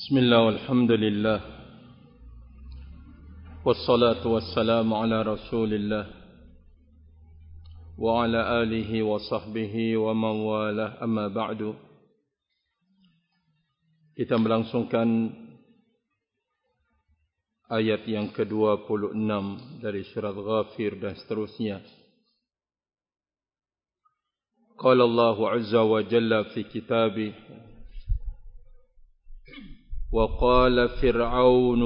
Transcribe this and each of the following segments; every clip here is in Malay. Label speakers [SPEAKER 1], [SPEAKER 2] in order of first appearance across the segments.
[SPEAKER 1] Bismillah walhamdulillah wassalatu wassalamu ala rasulillah wa ala alihi wa sahbihi wa man walah, amma ba'du. Kita melangsungkan ayat yang ke-26 dari surat Ghafir dan seterusnya. Qala Allahu azza wa jalla fi kitabih: وقال فرعون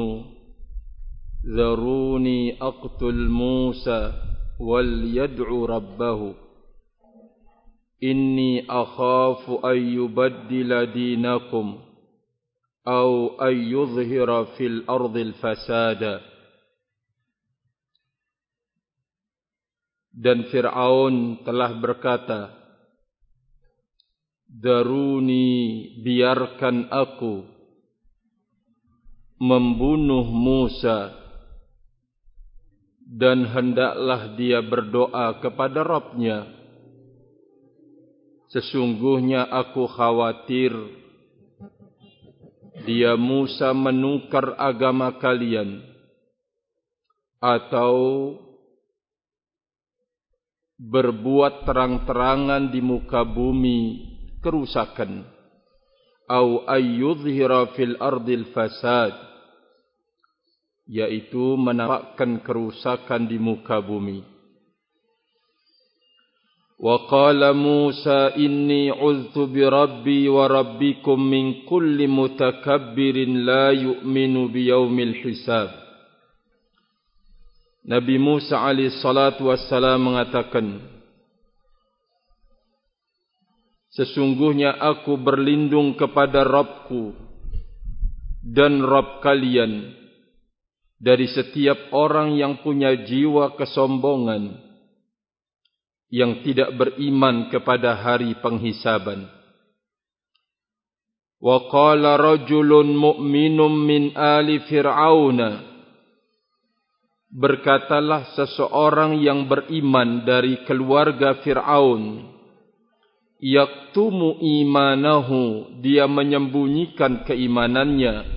[SPEAKER 1] ذروني أقتل موسى وليدع ربه إني أخاف أن يبدل دينكم أو أن يظهر في الأرض الفساد. Dan Fir'aun telah berkata, Daruni, biarkan aku membunuh Musa, dan hendaklah dia berdoa kepada Rabb-Nya. Sesungguhnya aku khawatir dia Musa menukar agama kalian atau berbuat terang-terangan di muka bumi kerusakan, au ayyudhira fil ardil fasad, yaitu menampakkan kerusakan di muka bumi. Wa qala Musa inni uztu bi rabbi wa rabbikum min kulli mutakabbirin la yu'minu bi yaumil hisab. Nabi Musa alaihi salatu wassalam mengatakan, sesungguhnya aku berlindung kepada Rabbku dan Rabb kalian dari setiap orang yang punya jiwa kesombongan, yang tidak beriman kepada hari penghisaban. Wa qala rajulun mu'minun min ali fir'auna, berkatalah seseorang yang beriman dari keluarga Fir'aun, yaktumu imanahu, dia menyembunyikan keimanannya,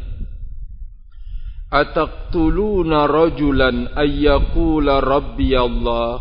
[SPEAKER 1] ataqtuluna rajulan ayyaqula rabbi Allah,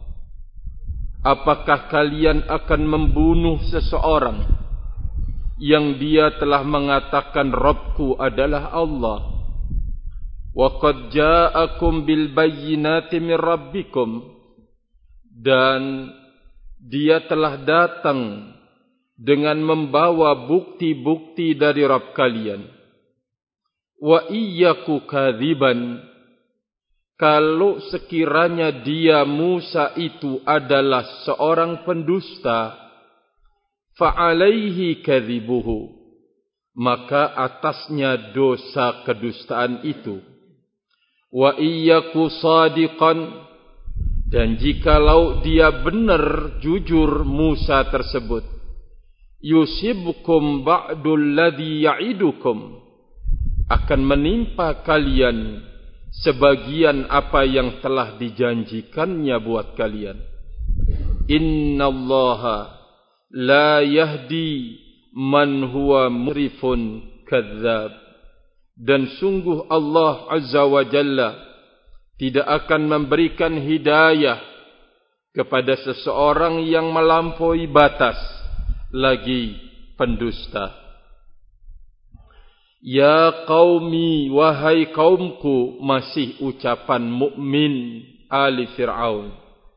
[SPEAKER 1] apakah kalian akan membunuh seseorang yang dia telah mengatakan Rabbku adalah Allah? Wa qad ja'akum bil bayyinati min rabbikum, dan dia telah datang dengan membawa bukti-bukti dari Rabb kalian. Wa iyyaku kadziban, kalau sekiranya dia Musa itu adalah seorang pendusta, fa alaihi kadzibuhu, maka atasnya dosa kedustaan itu. Wa iyyaku sadiqan, dan jikalau dia benar jujur Musa tersebut, yusibkum ba'dul ladzi ya'idukum, akan menimpa kalian sebagian apa yang telah dijanjikannya buat kalian. Innallaha la yahdi man huwa musrifun kadzdzab, dan sungguh Allah azza wa jalla tidak akan memberikan hidayah kepada seseorang yang melampaui batas, lagi pendusta. Ya qaumi, wahai kaumku, masih ucapan mukmin ali Fir'aun.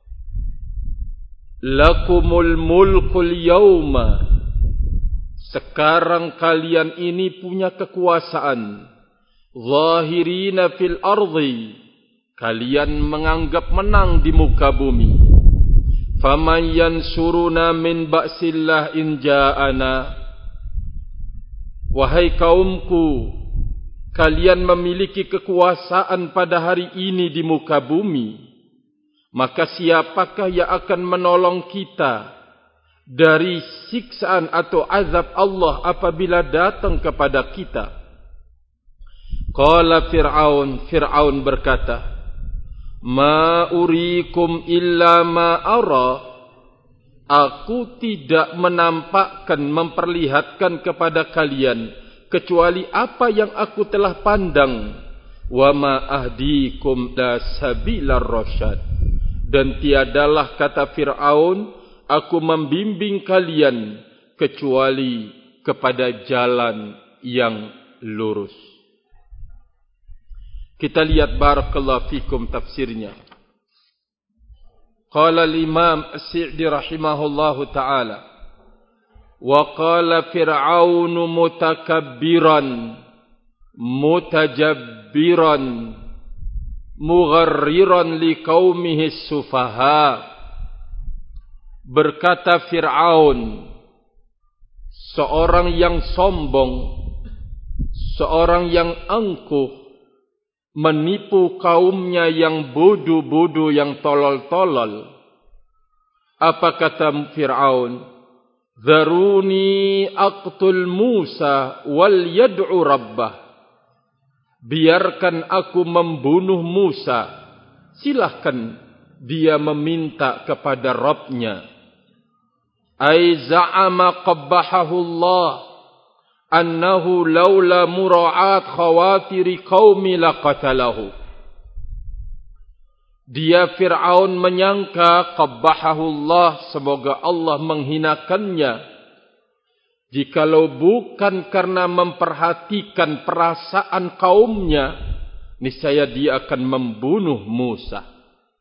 [SPEAKER 1] Lakumul mulkul yawma, sekarang kalian ini punya kekuasaan. Zahirina fil ardi, kalian menganggap menang di muka bumi. Faman yansuruna min ba'sillah in ja'ana, wahai kaumku, kalian memiliki kekuasaan pada hari ini di muka bumi, maka siapakah yang akan menolong kita dari siksaan atau azab Allah apabila datang kepada kita? Qala Fir'aun, Fir'aun berkata, Ma urikum illa ma ara, aku tidak menampakkan, memperlihatkan kepada kalian kecuali apa yang aku telah pandang. Wa ma ahdikum la sabilar rasyad. Dan tiadalah, kata Fir'aun, aku membimbing kalian kecuali kepada jalan yang lurus. Kita lihat barakallahu fikum tafsirnya. Qala al-Imam As-Sa'di rahimahullahu ta'ala, wa qala Fir'aunu mutakabbiran mutajabbiran mugharriran liqaumihi sufaha. Berkata Fir'aun, seorang yang sombong, seorang yang angkuh, menipu kaumnya yang bodoh-bodoh, yang tolol-tolol. Apa kata Fir'aun? Dharuni aqtul Musa wal yad'u rabbah. Biarkan aku membunuh Musa, silahkan dia meminta kepada Rabbnya. Ay za'ama qabbahahu Allah annahu laula mura'at khawatiri qaumi laqatalahu. Dia Fir'aun menyangka, qabbahahu Allah, semoga Allah menghinakannya, jikalau bukan karena memperhatikan perasaan kaumnya, niscaya dia akan membunuh Musa.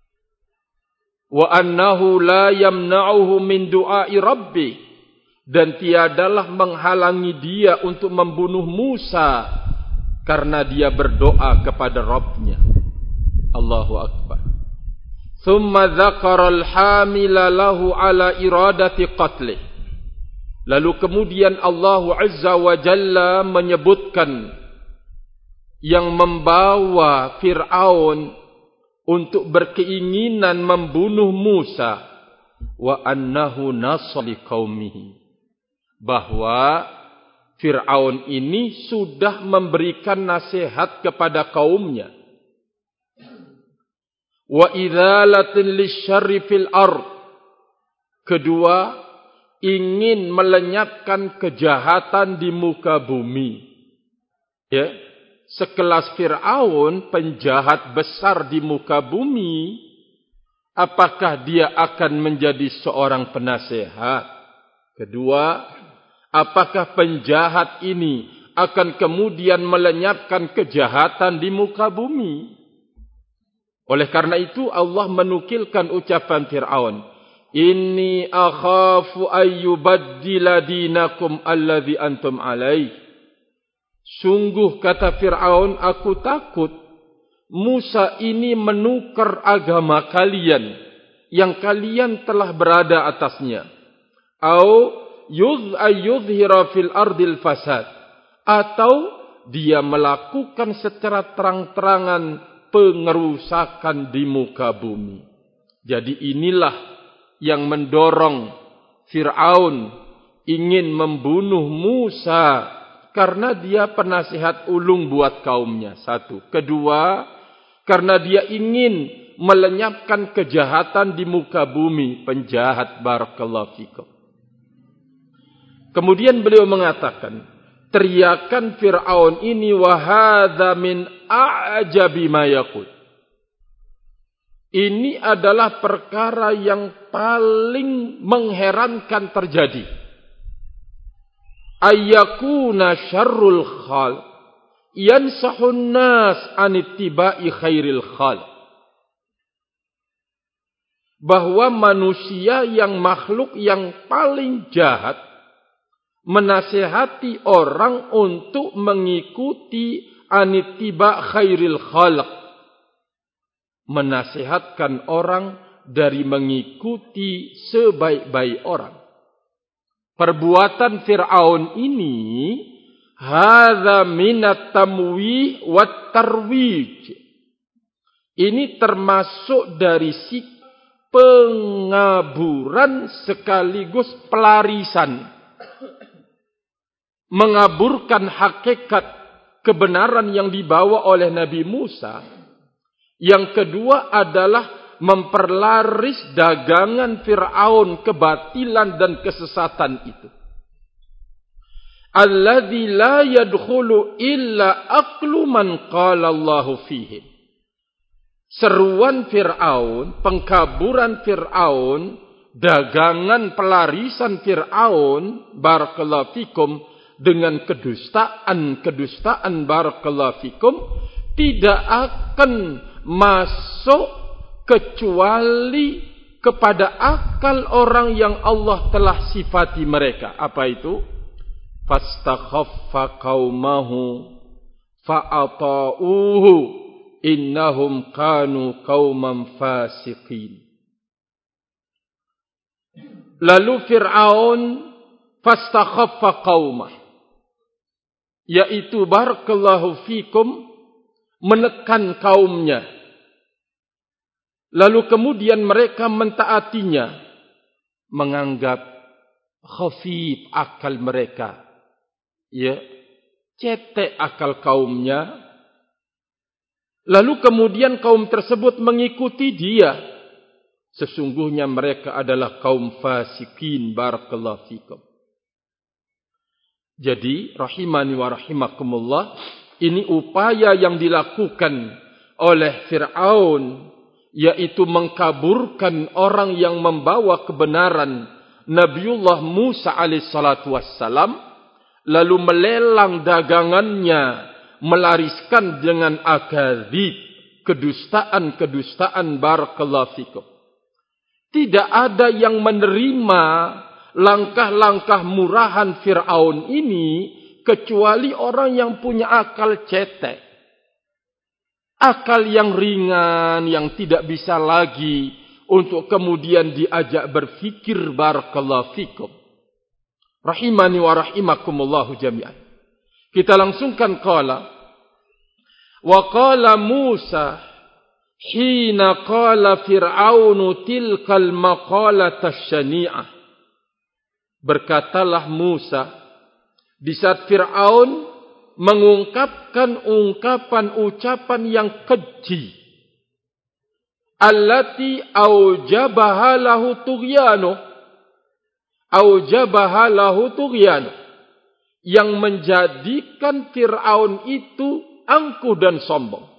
[SPEAKER 1] Wa annahu la yamna'uhu min du'ai rabbi. Dan tiadalah menghalangi dia untuk membunuh Musa, karena dia berdoa kepada Rabbnya. Allahu Akbar. Thumma dzakara al-hamila lahu ala iradati qatlih. Lalu kemudian Allah Azza wa Jalla menyebutkan yang membawa Fir'aun untuk berkeinginan membunuh Musa. Wa annahu nasali qaumihi. Bahwa Fir'aun ini sudah memberikan nasihat kepada kaumnya. Wa idzalatin lisyarri fil ard. Kedua, ingin melenyapkan kejahatan di muka bumi. Ya, sekelas Fir'aun, penjahat besar di muka bumi, apakah dia akan menjadi seorang penasehat? Kedua, apakah penjahat ini akan kemudian melenyapkan kejahatan di muka bumi? Oleh karena itu Allah menukilkan ucapan Fir'aun, Inni akhafu ayyubaddila dinakum alladhi antum alaih. Sungguh, kata Fir'aun, aku takut Musa ini menukar agama kalian yang kalian telah berada atasnya. Au yudhira fil ardil fasad. Atau dia melakukan secara terang-terangan pengerusakan di muka bumi. Jadi inilah yang mendorong Fir'aun ingin membunuh Musa, karena dia penasihat ulung buat kaumnya. Satu. Kedua, karena dia ingin melenyapkan kejahatan di muka bumi. Penjahat, barakallahu fikum. Kemudian beliau mengatakan, teriakan Fir'aun ini wahadha min a'jabi ma yaqul. Ini adalah perkara yang paling mengherankan terjadi. Ayyakuna syarrul khal yansahun nas anittiba'i khairil khal. Bahwa manusia yang makhluk yang paling jahat menasihati orang untuk mengikuti anittiba' khairil khalq. Menasihatkan orang dari mengikuti sebaik-baik orang. Perbuatan Fir'aun ini hadza minat tamwih wat tarwij. Ini termasuk dari si pengaburan sekaligus pelarisan. Mengaburkan hakikat kebenaran yang dibawa oleh Nabi Musa. Yang kedua adalah memperlaris dagangan Fir'aun, kebatilan dan kesesatan itu. alladzi la yadkhulu illa aqlu man qala Allahu fihim. Seruan Fir'aun, pengkaburan Fir'aun, dagangan pelarisan Fir'aun, barakallahu fikum, dengan kedustaan barakallahu fikum, tidak akan masuk kecuali kepada akal orang yang Allah telah sifati mereka. Apa itu? Fastakhaffa qaumahu fa'ata'uhu innahum kanu qauman fasiqin. Lalu Fir'aun fastakhaffa qaumah, yaitu barakallahu fikum, menekan kaumnya. Lalu kemudian mereka mentaatinya, menganggap khafif akal mereka, ya, cetek akal kaumnya. Lalu kemudian kaum tersebut mengikuti dia. Sesungguhnya mereka adalah kaum fasikin, barakallahu fikum. Jadi, rahimani wa rahimakumullah, ini upaya yang dilakukan oleh Fir'aun, yaitu mengkaburkan orang yang membawa kebenaran, Nabiullah Musa alaihissalatu wassalam, lalu melelang dagangannya, melariskan dengan akadzib, kedustaan barakallahu fikum. Tidak ada yang menerima langkah-langkah murahan Fir'aun ini kecuali orang yang punya akal cetek. Akal yang ringan, yang tidak bisa lagi untuk kemudian diajak berfikir, barakallahu fikum. Rahimani wa rahimakumullahu jami'an. Kita langsungkan qala. Wa qala Musa hina qala Fir'aunu tilkal maqalata syani'ah. Berkatalah Musa di saat Fir'aun mengungkapkan ucapan yang keji, allati aujabaha lahu tughyanu, yang menjadikan Fir'aun itu angkuh dan sombong.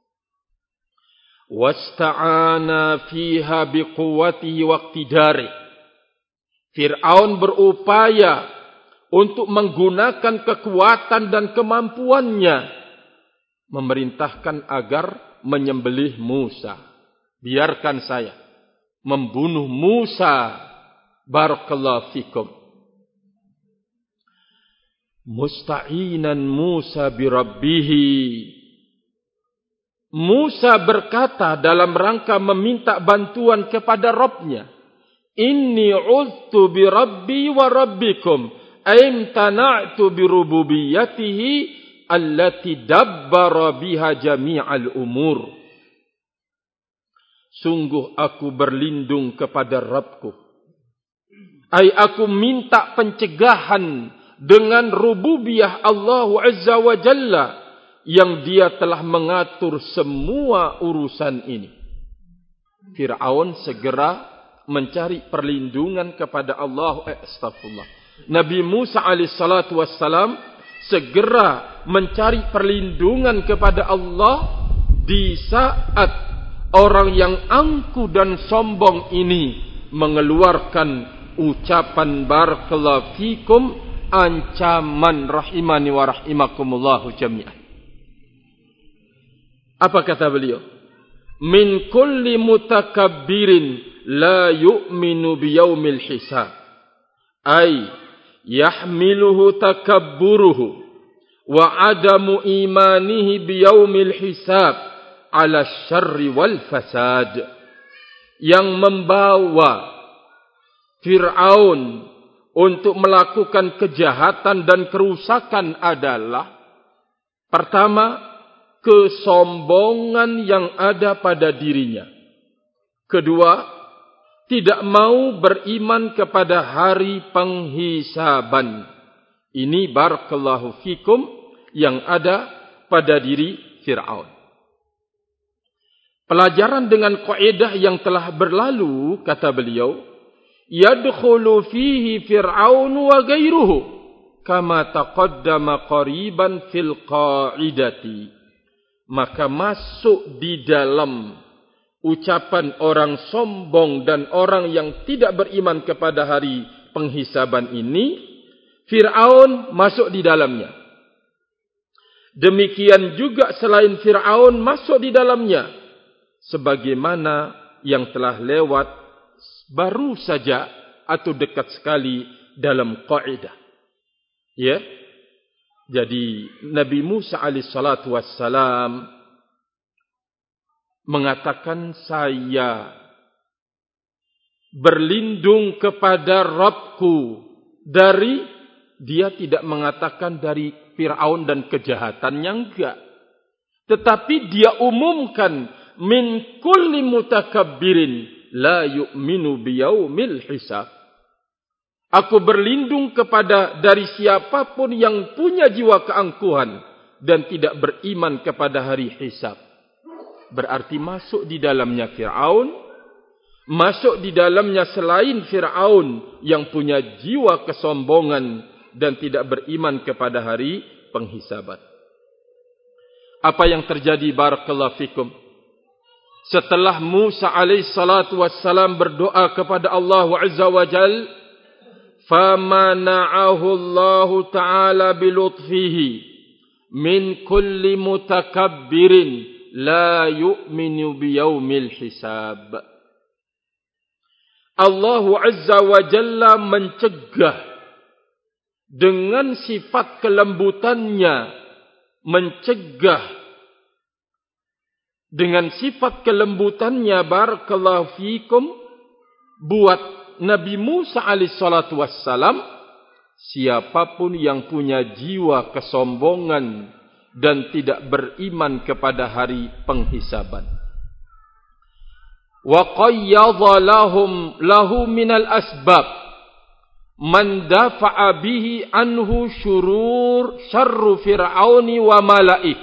[SPEAKER 1] Wasta'ana fiha biquwwatihi waqtidari. Fir'aun berupaya untuk menggunakan kekuatan dan kemampuannya, memerintahkan agar menyembelih Musa. Biarkan saya membunuh Musa, barakallahu fikum. Musta'inan Musa birabbihi. Musa berkata dalam rangka meminta bantuan kepada Rabbnya, Inni uztu bi rabbi wa rabbikum, aimtana'tu bi rububiyyatihi allati dabbara biha jami'al umur. Sungguh aku berlindung kepada Rabbku. Aku minta pencegahan dengan rububiyah Allah Azza wa Jalla, yang dia telah mengatur semua urusan ini. Fir'aun segera mencari perlindungan kepada Allah. Astagfirullah. Nabi Musa alaihissalatu wassalam segera mencari perlindungan kepada Allah di saat orang yang angkuh dan sombong ini mengeluarkan ucapan barakallahu fikum, ancaman, rahimani wa rahimakumullahu jami'an. Apa kata beliau? Min kulli mutakabbirin la yu'minu biyaumil hisab. Ay yahmiluhu takabburuhu wa adamu imanihi biyaumil hisab ala syarri wal fasad. Yang membawa Fir'aun untuk melakukan kejahatan dan kerusakan adalah, pertama, kesombongan yang ada pada dirinya. Kedua, tidak mau beriman kepada hari penghisaban. Ini barakallahu fikum yang ada pada diri Fir'aun. Pelajaran dengan kaidah yang telah berlalu, kata beliau, yadkhulu fihi Fir'aun wa ghairuhu kama taqaddama qariban fil qaidati. Maka masuk di dalam ucapan orang sombong dan orang yang tidak beriman kepada hari penghisaban ini, Fir'aun masuk di dalamnya. Demikian juga selain Fir'aun masuk di dalamnya, sebagaimana yang telah lewat baru saja atau dekat sekali dalam kaidah. Ya. Jadi Nabi Musa alaihissalatu wassalam mengatakan, saya berlindung kepada Rabbku dari, dia tidak mengatakan dari Fir'aun dan kejahatannya, enggak. Tetapi dia umumkan, min kulli mutakabbirin la yu'minu biyaumil hisab. Aku berlindung kepada dari siapapun yang punya jiwa keangkuhan dan tidak beriman kepada hari hisab. Berarti masuk di dalamnya Fir'aun, masuk di dalamnya selain Fir'aun yang punya jiwa kesombongan dan tidak beriman kepada hari penghisaban. Apa yang terjadi barakallahu fikum? Setelah Musa alaihissalatu wassalam berdoa kepada Allah azza wa jal, famana'ahu Allah ta'ala bilutfihi min kulli mutakabbirin la yu'minu biyaumil hisab. Allah azza wa jalla mencegah dengan sifat kelembutannya, mencegah dengan sifat kelembutannya barakallahu fikum buat Nabi Musa alaihissalatu wassalam, siapapun yang punya jiwa kesombongan dan tidak beriman kepada hari penghisaban. Wa qayyadha lahu minal asbab man dafa'a bihi anhu syarru fir'auni wa mala'ih.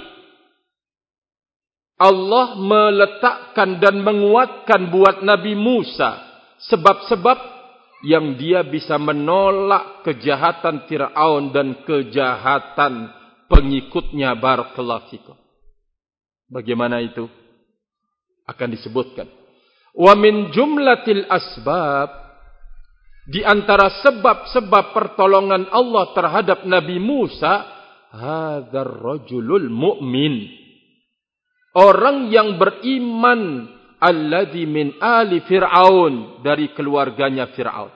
[SPEAKER 1] Allah meletakkan dan menguatkan buat Nabi Musa sebab-sebab yang dia bisa menolak kejahatan Fir'aun dan kejahatan pengikutnya barakallahu fikum. Bagaimana itu? Akan disebutkan. Wa min jumlatil asbab, di antara sebab-sebab pertolongan Allah terhadap Nabi Musa, hadzal rajulul mu'min, orang yang beriman, alladzi min ali Fir'aun, dari keluarganya Fir'aun.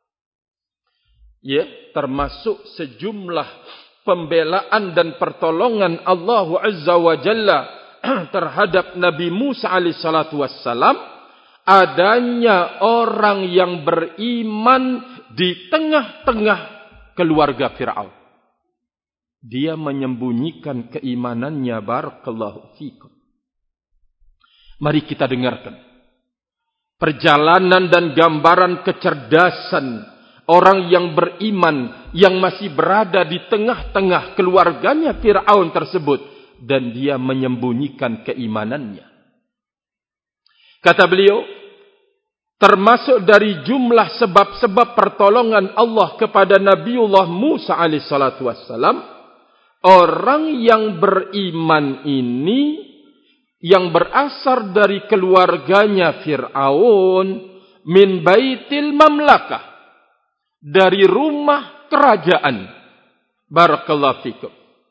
[SPEAKER 1] Ya, termasuk sejumlah pembelaan dan pertolongan Allah azza wa jalla terhadap Nabi Musa alaihissalatu wassalam, adanya orang yang beriman di tengah-tengah keluarga Fir'aun. Dia menyembunyikan keimanannya barakallahu fikum. Mari kita dengarkan perjalanan dan gambaran kecerdasan orang yang beriman yang masih berada di tengah-tengah keluarganya Fir'aun tersebut dan dia menyembunyikan keimanannya. Kata beliau, termasuk dari jumlah sebab-sebab pertolongan Allah kepada Nabiullah Musa alaihissalatu wassalam, orang yang beriman ini yang berasal dari keluarganya Fir'aun, min baitil mamlakah, dari rumah kerajaan. Barakallahu fikum.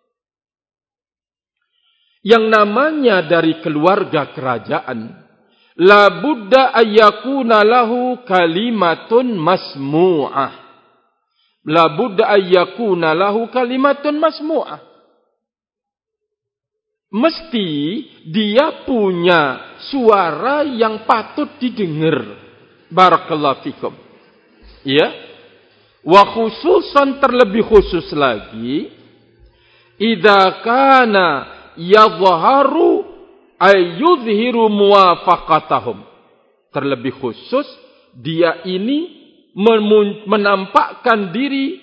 [SPEAKER 1] Yang namanya dari keluarga kerajaan, la budda ayyakuna lahu kalimatun masmu'ah. La budda ayyakuna lahu kalimatun masmu'ah. Mesti dia punya suara yang patut didengar. Barakallahu fikum. Ya. Wa khususan, terlebih khusus lagi, idza kana yadhharu ayyudhiru muwafaqatahum. Terlebih khusus dia ini menampakkan diri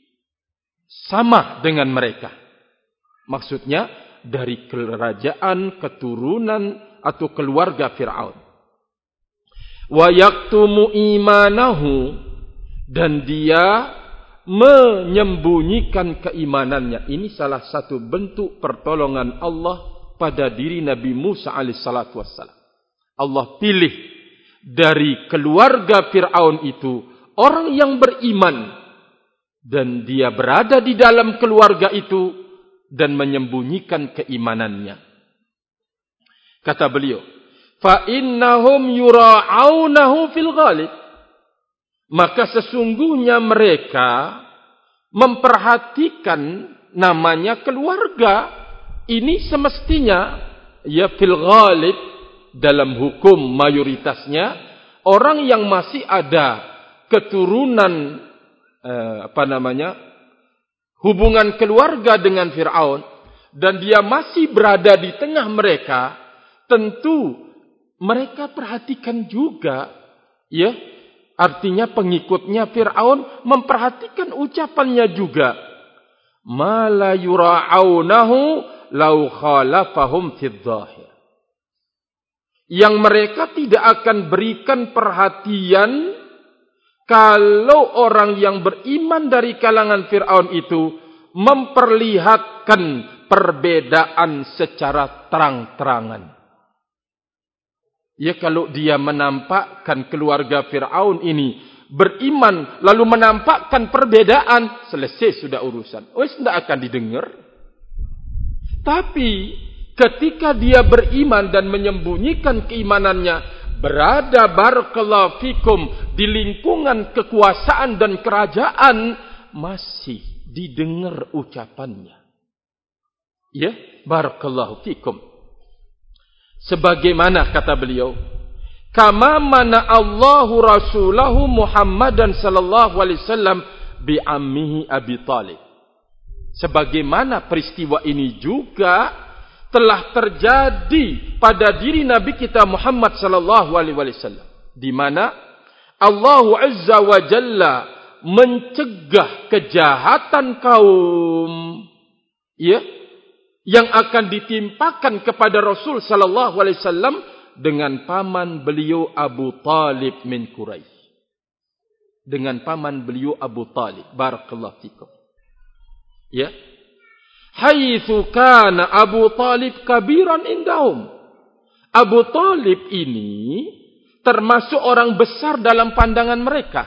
[SPEAKER 1] sama dengan mereka. Maksudnya dari kerajaan, keturunan atau keluarga Fir'aun. Wa yaktumu imanahu, dan dia menyembunyikan keimanannya. Ini salah satu bentuk pertolongan Allah pada diri Nabi Musa alaihissalatu wassalam. Allah pilih dari keluarga Fir'aun itu orang yang beriman, dan dia berada di dalam keluarga itu dan menyembunyikan keimanannya. Kata beliau, fa innahum yura'aunahu fil ghalib. Maka sesungguhnya mereka memperhatikan namanya keluarga ini semestinya ya fil ghalib, dalam hukum mayoritasnya orang yang masih ada keturunan hubungan keluarga dengan Fir'aun dan dia masih berada di tengah mereka, tentu mereka perhatikan juga, ya, artinya pengikutnya Fir'aun memperhatikan ucapannya juga. Ma la yura'aunahu law khalafahum fid dhahir. Yang mereka tidak akan berikan perhatian kalau orang yang beriman dari kalangan Fir'aun itu memperlihatkan perbedaan secara terang-terangan. Ya, kalau dia menampakkan keluarga Fir'aun ini beriman lalu menampakkan perbedaan, selesai sudah urusan. Tidak akan didengar. Tapi ketika dia beriman dan menyembunyikan keimanannya, berada barakallahu fikum di lingkungan kekuasaan dan kerajaan, masih didengar ucapannya. Ya, barakallahu fikum. Sebagaimana kata beliau, kama mana Allahu Rasulahu Muhammadan sallallahu alaihi wasallam bi ammihi Abi Talib. Sebagaimana peristiwa ini juga telah terjadi pada diri Nabi kita Muhammad sallallahu alaihi wasallam, di mana Allah Azza wa Jalla mencegah kejahatan kaum, ya, yang akan ditimpakan kepada Rasul sallallahu alaihi wasallam dengan paman beliau Abu Talib min Quraisy. Dengan paman beliau Abu Talib, barakallahu fikum. Ya. Haitsu kana Abu Talib kabiran indahum. Abu Talib ini termasuk orang besar dalam pandangan mereka.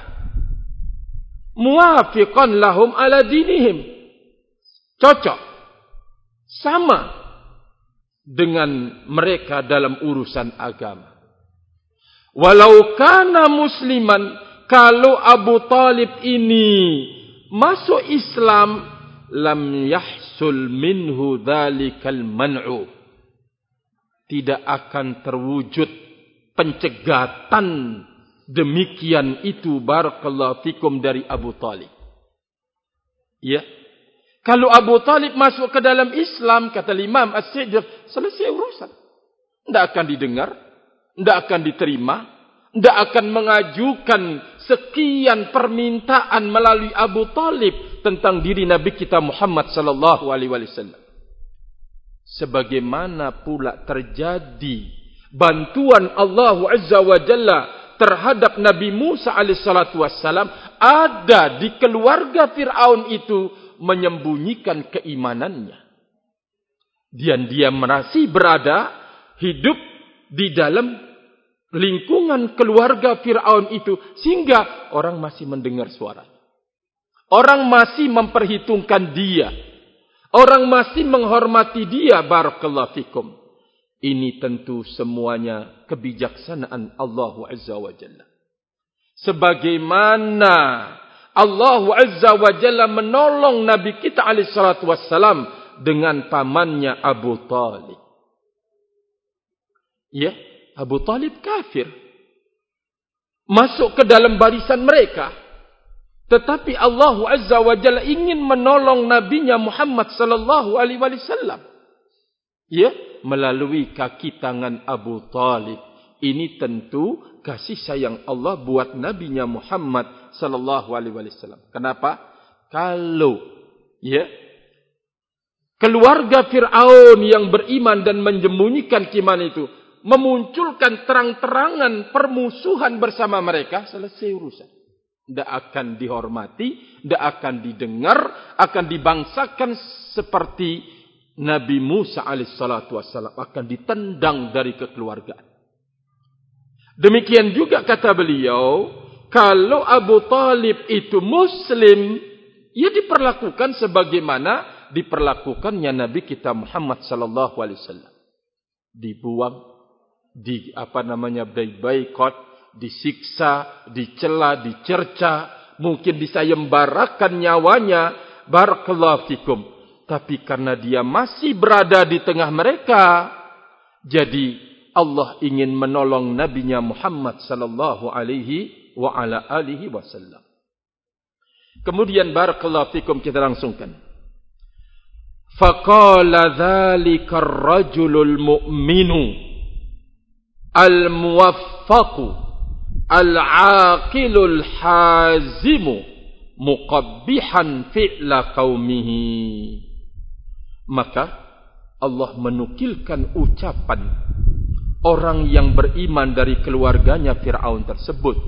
[SPEAKER 1] Muwafiqan lahum ala dinihim. Cocok. Sama dengan mereka dalam urusan agama. Walau kana musliman, kalau Abu Talib ini masuk Islam, lam yahsul minhu dhalikal man'u. Tidak akan terwujud pencegatan demikian itu, barakallahu fikum, dari Abu Talib. Ya. Kalau Abu Talib masuk ke dalam Islam, kata Imam As-Siddiq, selesai urusan. Tidak akan didengar, tidak akan diterima, tidak akan mengajukan sekian permintaan melalui Abu Talib tentang diri Nabi kita Muhammad sallallahu alaihi wasallam. Sebagaimana pula terjadi bantuan Allah Azza wa Jalla terhadap Nabi Musa alaihi salatu wassalam, ada di keluarga Fir'aun itu menyembunyikan keimanannya. Dan dia masih berada hidup di dalam lingkungan keluarga Fir'aun itu, sehingga orang masih mendengar suaranya. Orang masih memperhitungkan dia. Orang masih menghormati dia, barakallahu fikum. Ini tentu semuanya kebijaksanaan Allah Azza wa Jalla. Sebagaimana Allah Azza wa Jalla menolong Nabi kita alaihi salatu wassalam dengan pamannya Abu Talib. Ya, Abu Talib kafir. Masuk ke dalam barisan mereka. Tetapi Allah Azza wa Jalla ingin menolong Nabinya Muhammad sallallahu alaihi wasallam. Ya, melalui kaki tangan Abu Talib. Ini tentu kasih sayang Allah buat Nabinya Muhammad sallallahu alaihi wasallam. Kenapa? Kalau ya keluarga Fir'aun yang beriman dan menyembunyikan keimanan itu memunculkan terang-terangan permusuhan bersama mereka, selesai urusan. Tidak akan dihormati, tidak akan didengar, akan dibangsakan seperti Nabi Musa alaihissalatu wassalam, akan ditendang dari kekeluargaan. Demikian juga kata beliau, kalau Abu Talib itu Muslim, ia diperlakukan sebagaimana diperlakukannya Nabi kita Muhammad sallallahu alaihi wasallam. Dibuang, boikot, disiksa, dicela, dicerca, mungkin disayembarakan nyawanya, barakallahu fikum. Tapi karena dia masih berada di tengah mereka, jadi Allah ingin menolong Nabinya Muhammad sallallahu alaihi wa ala alihi wasallam. Kemudian barakallahu fikum, kita langsungkan. Faqala dzalika ar-rajulul mu'minu al-muwaffaqu al-aqilul hazimu muqabbihan fi'la qaumihi. Maka Allah menukilkan ucapan orang yang beriman dari keluarganya Fir'aun tersebut.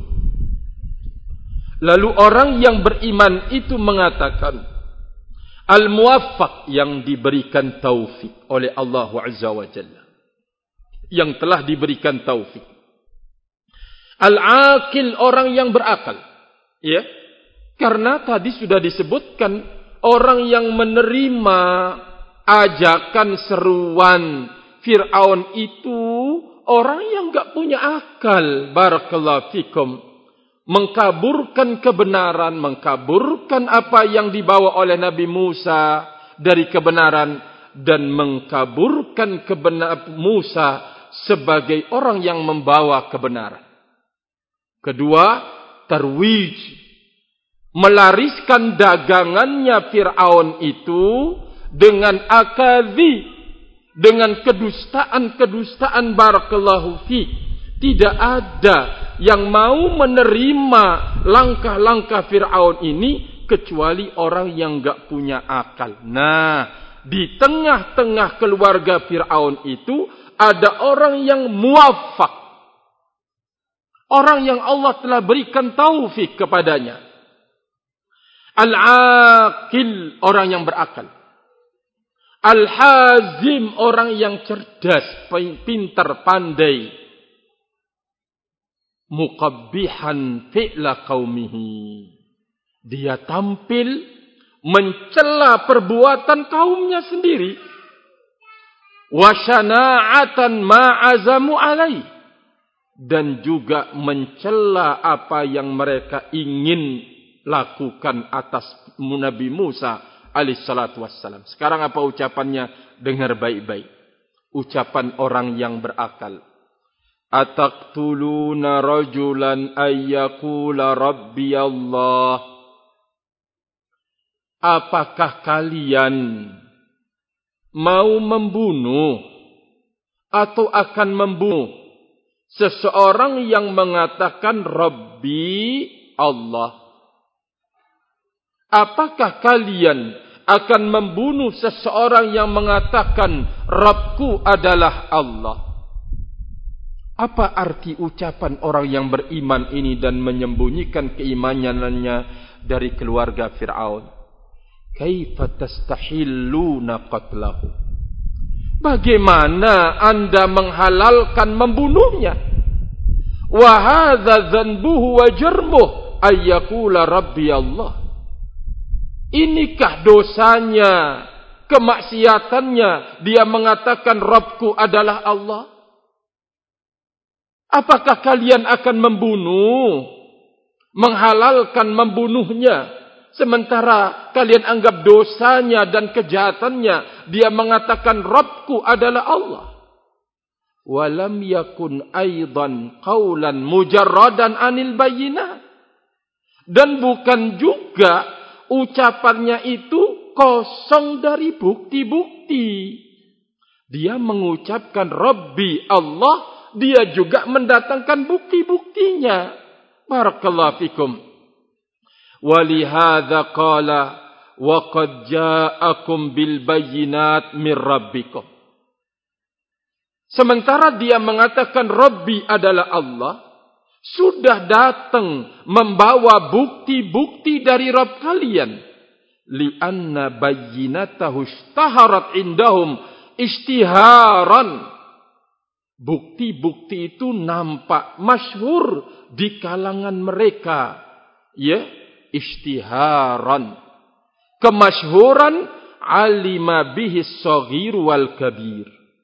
[SPEAKER 1] Lalu orang yang beriman itu mengatakan, al-muwaffaq, yang diberikan taufik oleh Allah Azza wa Jalla, yang telah diberikan taufik. Al-aqil, orang yang berakal. Ya, karena tadi sudah disebutkan orang yang menerima ajakan seruan Fir'aun itu orang yang enggak punya akal. Barakallahu fikum. Mengkaburkan kebenaran, mengkaburkan apa yang dibawa oleh Nabi Musa dari kebenaran, dan mengkaburkan Musa sebagai orang yang membawa kebenaran. Kedua, tarwij, melariskan dagangannya Fir'aun itu dengan akadhi, dengan kedustaan-kedustaan. Barakallahu fi. Tidak ada yang mau menerima langkah-langkah Fir'aun ini kecuali orang yang enggak punya akal. Nah, di tengah-tengah keluarga Fir'aun itu ada orang yang muwaffaq, orang yang Allah telah berikan taufik kepadanya. Al-aqil, orang yang berakal. Al-hazim, orang yang cerdas, pintar, pandai. Muqabbihan fi'la qaumihi, dia tampil mencela perbuatan kaumnya sendiri. Wa syana'atan ma'azamu alaih, dan juga mencela apa yang mereka ingin lakukan atas Nabi Musa alaihissalatu wassalam. Sekarang apa ucapannya? Dengar baik-baik. Ucapan orang yang berakal. Ataqtuluna rajulan ayyakula rabbi Allah. Apakah kalian mau membunuh atau akan membunuh seseorang yang mengatakan Rabbi Allah? Apakah kalian akan membunuh seseorang yang mengatakan Rabbku adalah Allah? Apa arti ucapan orang yang beriman ini dan menyembunyikan keimanannya dari keluarga Fir'aun? Kaifa tastahilluna qatlahu? Bagaimana anda menghalalkan membunuhnya? Wa hadza dzanbuhu wa jurmuh ayyakula rabbi Allah. Inikah dosanya, kemaksiatannya, dia mengatakan Rabbku adalah Allah? Apakah kalian akan membunuh, menghalalkan membunuhnya, sementara kalian anggap dosanya dan kejahatannya, dia mengatakan Rabbku adalah Allah? Walam yakun aidan qawlan mujarradan anil bayyinah. Dan bukan juga ucapannya itu kosong dari bukti-bukti. Dia mengucapkan Rabbi Allah, dia juga mendatangkan bukti-buktinya. Barakallahu fikum. Walihadza qala wa qad ja'akum bil bayyinat mir rabbikum. Sementara dia mengatakan Rabbi adalah Allah, sudah datang membawa bukti-bukti dari Rabb kalian. Li'anna bayyinatahu ishtaharat indahum ishtiharan. Bukti-bukti itu nampak masyhur di kalangan mereka. Ya, ishtiharan. Kemasyhuran alima bihi as-saghir wal kabir.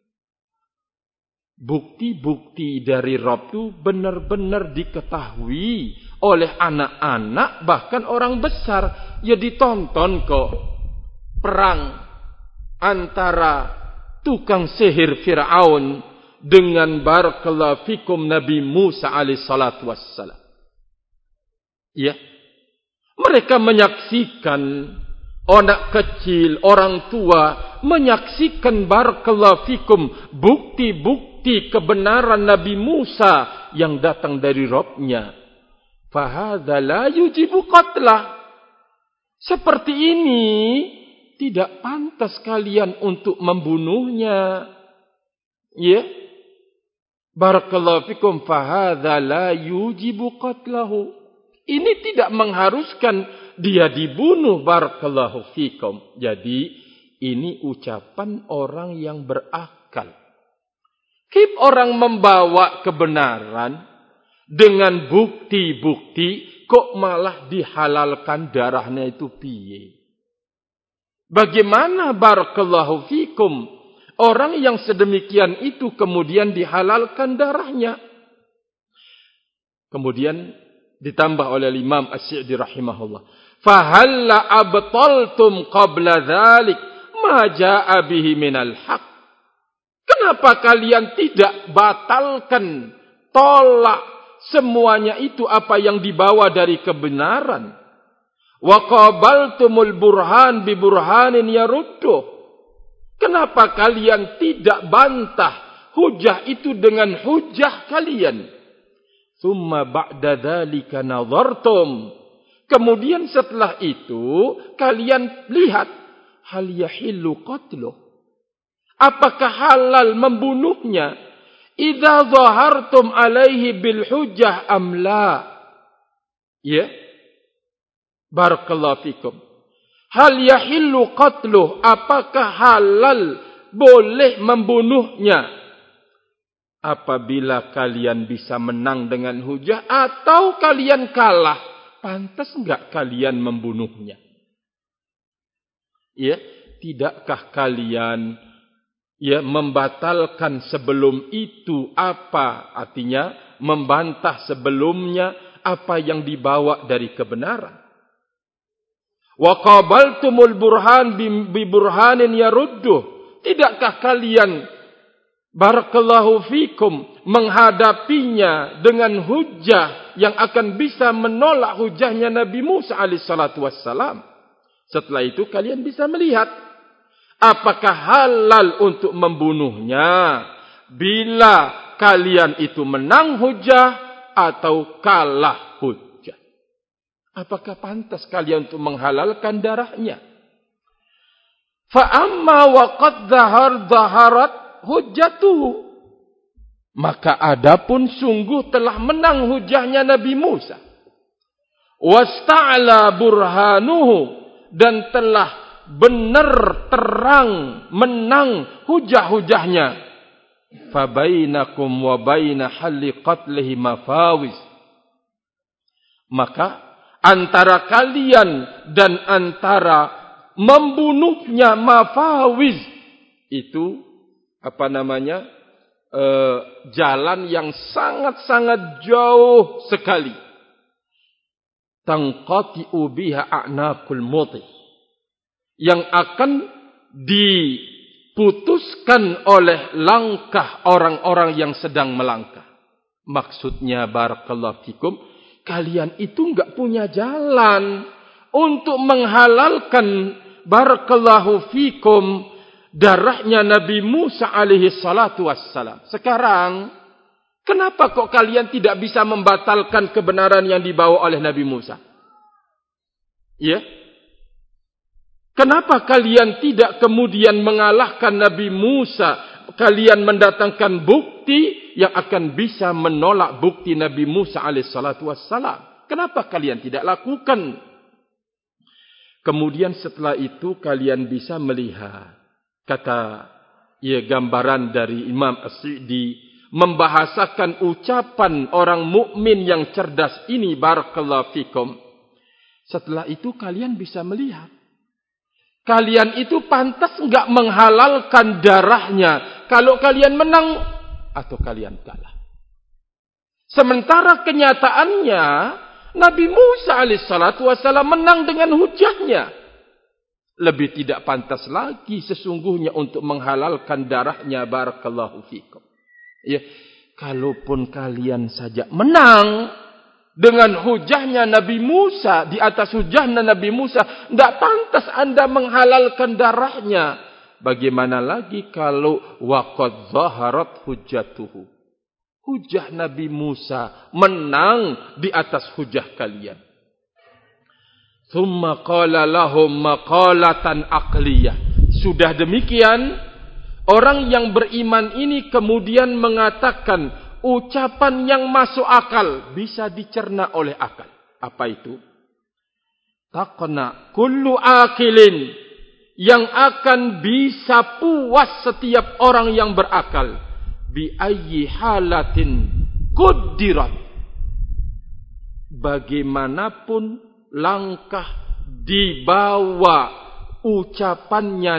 [SPEAKER 1] Bukti-bukti dari Rabb itu benar-benar diketahui oleh anak-anak bahkan orang besar. Ya ditonton kok perang antara tukang sihir Fir'aun dengan barakallahu fikum Nabi Musa alaihissalatu wassalam. Ya. Mereka menyaksikan, anak kecil, orang tua menyaksikan barakallahu fikum bukti-bukti kebenaran Nabi Musa yang datang dari Rabb-Nya. Fahadha la yujibu qatlah. Seperti ini tidak pantas kalian untuk membunuhnya. Ya. Barakallahu fikum fahadha la yujibu qatlahu. Ini tidak mengharuskan dia dibunuh. Barakallahu fikum. Jadi ini ucapan orang yang berakal. Kip orang membawa kebenaran dengan bukti-bukti kok malah dihalalkan darahnya itu piye? Bagaimana barakallahu fikum orang yang sedemikian itu kemudian dihalalkan darahnya? Kemudian ditambah oleh Imam As-Sa'di rahimahullah. Fahalla abtaltum qabla dhalik ma jaa bihi minal haqq. Kenapa kalian tidak batalkan, tolak semuanya itu apa yang dibawa dari kebenaran? Wa qabaltumul burhan bi burhanin yarudduh. Kenapa kalian tidak bantah hujah itu dengan hujah kalian? Tsumma ba'da dzalika nadhartum. Kemudian setelah itu kalian lihat hal yahillu qatluh. Apakah halal membunuhnya? Idza zahartum alaihi bil hujjah am la? Ya. Barakallahu fikum. Hal yahillu qatluh, apakah halal boleh membunuhnya? Apabila kalian bisa menang dengan hujah atau kalian kalah, pantas enggak kalian membunuhnya? Ya, tidakkah kalian membatalkan sebelum itu apa? Artinya membantah sebelumnya apa yang dibawa dari kebenaran. Wa qabaltumul burhan bi burhanin yarudduh. Tidakkah kalian barakallahu fikum menghadapinya dengan hujah yang akan bisa menolak hujahnya Nabi Musa alaihissalatu wassalam? Setelah itu kalian bisa melihat apakah halal untuk membunuhnya bila kalian itu menang hujah atau kalah hujah? Apakah pantas kalian untuk menghalalkan darahnya? Fa amma wa qad zaharat hujjatuhu. Maka adapun sungguh telah menang hujahnya Nabi Musa. Wasta'la burhanuhu, dan telah benar terang menang hujah-hujahnya. Fabainakum wa baina halli qatlihi mafawiz. Maka antara kalian dan antara membunuhnya mafawiz, itu apa namanya, jalan yang sangat-sangat jauh sekali. Tanqati'u biha a'naqul muti, yang akan diputuskan oleh langkah orang-orang yang sedang melangkah. Maksudnya barakallahu fikum, kalian itu enggak punya jalan untuk menghalalkan barakallahu fikum darahnya Nabi Musa alaihi salatu wassalam. Sekarang kenapa kok kalian tidak bisa membatalkan kebenaran yang dibawa oleh Nabi Musa? Ya? Kenapa kalian tidak kemudian mengalahkan Nabi Musa, kalian mendatangkan bukti yang akan bisa menolak bukti Nabi Musa alaihissalatu wassalam. Kenapa kalian tidak lakukan? Kemudian setelah itu kalian bisa melihat, kata gambaran dari Imam As-Sa'di, membahasakan ucapan orang mukmin yang cerdas ini, barakallahu fikum. Setelah itu kalian bisa melihat, kalian itu pantas enggak menghalalkan darahnya kalau kalian menang atau kalian kalah. Sementara kenyataannya Nabi Musa alaihissalatu wassalam menang dengan hujahnya. Lebih tidak pantas lagi sesungguhnya untuk menghalalkan darahnya, barakallahu fikum. Ya, kalaupun kalian saja menang dengan hujahnya Nabi Musa, di atas hujahnya Nabi Musa, tidak pantas anda menghalalkan darahnya. Bagaimana lagi kalau waqad zaharat hujjatuhu, hujah Nabi Musa menang di atas hujah kalian. Thumma qala lahum maqalatan aqliyah. Sudah demikian, orang yang beriman ini kemudian mengatakan ucapan yang masuk akal, bisa dicerna oleh akal. Apa itu? Taqna kullu akilin, yang akan bisa puas setiap orang yang berakal. Bi ayyi halatin quddirat, bagaimanapun langkah dibawa ucapannya,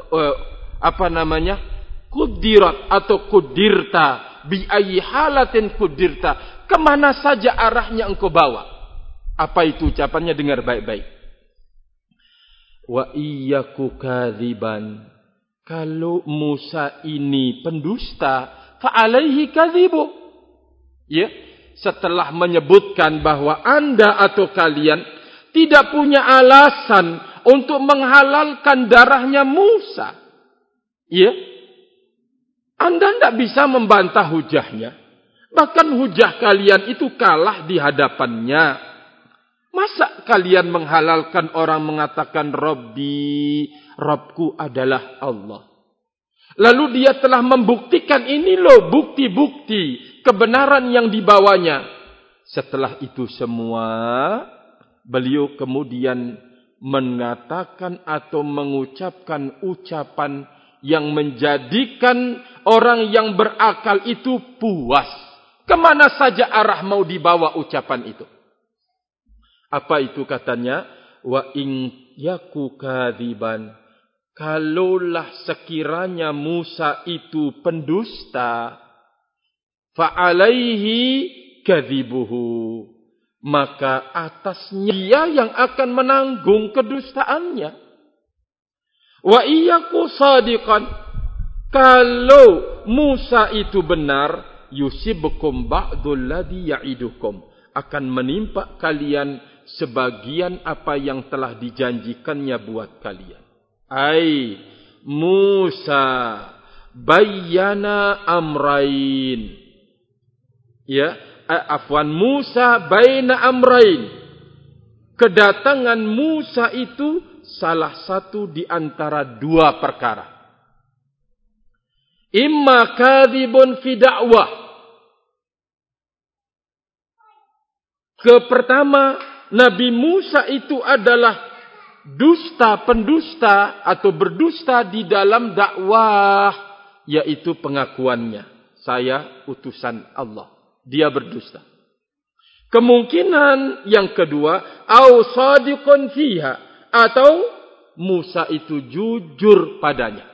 [SPEAKER 1] quddirat atau quddirta, bi ayyi halatin quddirta, kemana saja arahnya engkau bawa. Apa itu ucapannya? Dengar baik-baik. Wa iyyaku kadziban, kalau Musa ini pendusta, fa'alaihi kadzibu. Ya, setelah menyebutkan bahwa anda atau kalian tidak punya alasan untuk menghalalkan darahnya Musa, ya, anda tidak bisa membantah hujahnya. Bahkan hujah kalian itu kalah di hadapannya. Masa kalian menghalalkan orang mengatakan Rabbi, Rabbku adalah Allah. Lalu dia telah membuktikan, ini loh bukti-bukti kebenaran yang dibawanya. Setelah itu semua, beliau kemudian mengatakan atau mengucapkan ucapan yang menjadikan orang yang berakal itu puas. Kemana saja arah mau dibawa ucapan itu. Apa itu katanya? Wa in yaku kadziban, kalaulah sekiranya Musa itu pendusta, fa'alaihi kadzibuhu, maka atasnya dia yang akan menanggung kedustaannya. Wa iyaku sadiqan, kalau Musa itu benar, yusibukum ba'dul ladzi ya'idukum, akan menimpa kalian sebagian apa yang telah dijanjikannya buat kalian. Ai Musa bayyana amrain. Ya, afwan, Musa baina amrain. Kedatangan Musa itu salah satu di antara dua perkara. Imma kadzibun fi da'wah. Kepertama, Nabi Musa itu adalah dusta, pendusta atau berdusta di dalam dakwah, yaitu pengakuannya, saya utusan Allah. Dia berdusta. Kemungkinan yang kedua, au sadiqun fiha, atau Musa itu jujur padanya.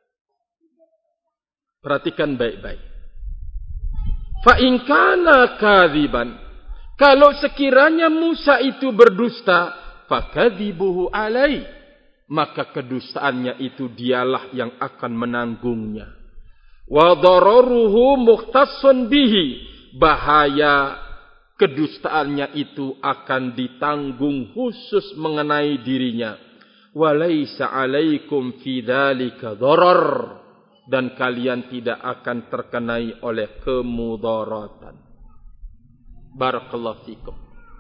[SPEAKER 1] Perhatikan baik-baik. Fa in kana kadziban, kalau sekiranya Musa itu berdusta, fakadzibuhu alai, maka kedustaannya itu dialah yang akan menanggungnya. Wa dararuhu mukhtassun bihi, bahaya kedustaannya itu akan ditanggung khusus mengenai dirinya. Wa laisa alaikum fi dzalika darar, dan kalian tidak akan terkenai oleh kemudaratan. Barakallahu fikum.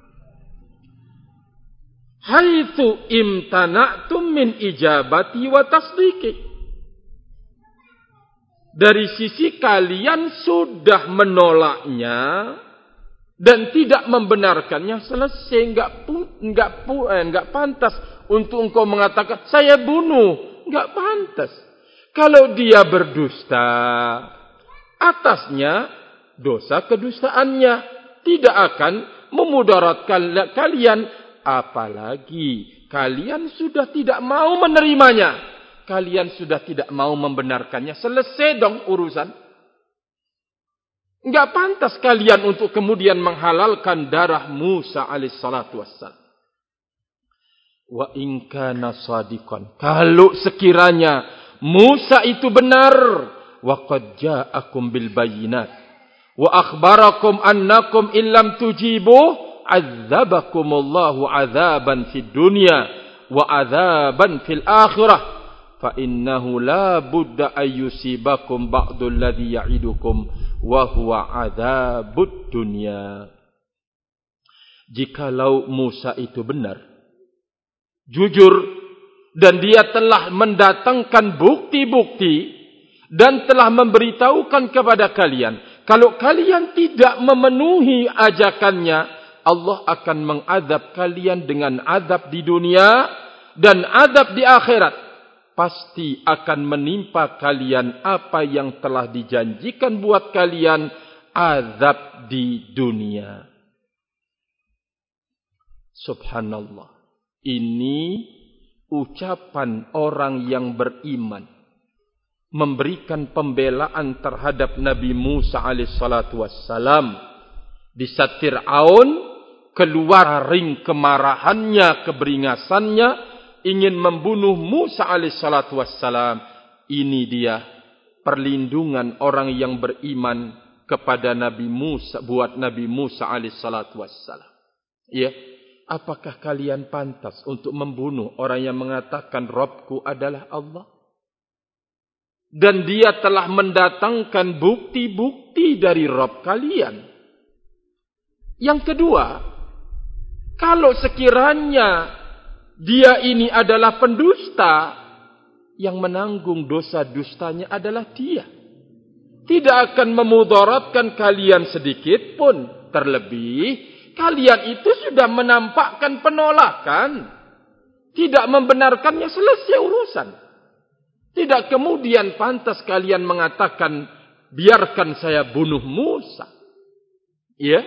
[SPEAKER 1] Haitsu imtana'tum min ijabati wa tasdiqi, dari sisi kalian sudah menolaknya dan tidak membenarkannya, selesai. Enggak pantas untuk engkau mengatakan saya bunuh. Enggak pantas. Kalau dia berdusta, atasnya dosa kedustaannya, tidak akan memudaratkan kalian. Apalagi kalian sudah tidak mau menerimanya, kalian sudah tidak mau membenarkannya, selesai dong urusan. Enggak pantas kalian untuk kemudian menghalalkan darah Musa alaihissalatu wassalam. Wa in kana shadiqan, kalau sekiranya Musa itu benar, wa qad ja'akum bil bayyinat wa akhbarakum annakum illam tujibu azzabakumullahu azaban fid dunya wa azaban fil akhirah fa innahu la budda ayyusibakum ba'dul ladzi ya'idukum wa huwa adzabud dunya. Jikalau Musa itu benar, jujur, dan dia telah mendatangkan bukti-bukti dan telah memberitahukan kepada kalian, kalau kalian tidak memenuhi ajakannya, Allah akan mengadab kalian dengan adab di dunia dan adab di akhirat. Pasti akan menimpa kalian apa yang telah dijanjikan buat kalian, azab di dunia. Subhanallah. Ini ucapan orang yang beriman, memberikan pembelaan terhadap Nabi Musa alaihissalatu wassalam. Di saat Fir'aun keluar ring kemarahannya, keberingasannya, ingin membunuh Musa alaihissalatu wassalam. Ini dia perlindungan orang yang beriman kepada Nabi Musa, buat Nabi Musa alaihissalatu wassalam. Ya, apakah kalian pantas untuk membunuh orang yang mengatakan Rabbku adalah Allah? Dan dia telah mendatangkan bukti-bukti dari Rabb kalian. Yang kedua, kalau sekiranya dia ini adalah pendusta, yang menanggung dosa dustanya adalah dia. Tidak akan memudaratkan kalian sedikit pun. Terlebih, kalian itu sudah menampakkan penolakan, tidak membenarkannya, selesai urusan. Tidak kemudian pantas kalian mengatakan, biarkan saya bunuh Musa. Ya.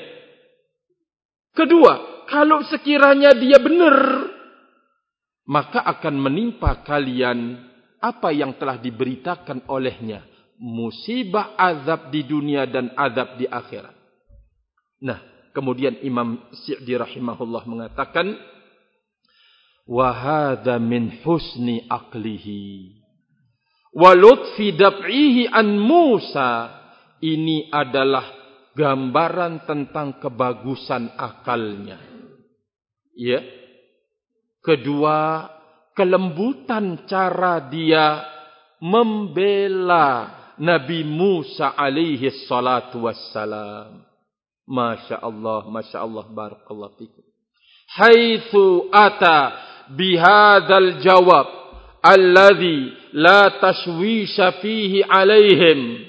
[SPEAKER 1] Kedua, kalau sekiranya dia benar, maka akan menimpa kalian apa yang telah diberitakan olehnya, musibah azab di dunia dan azab di akhirat. Nah, kemudian Imam Sa'di rahimahullah mengatakan, wa hadza min husni aqlihi wa lutfi daf'ihi an Musa. Ini adalah gambaran tentang kebagusan akalnya. Ya. Kedua, kelembutan cara dia membela Nabi Musa alaihi salatu wassalam. Masya Allah, barakallahu fikum. Haitsu ata bihadzal jawab alladhi la tashwisha fihi alaihim.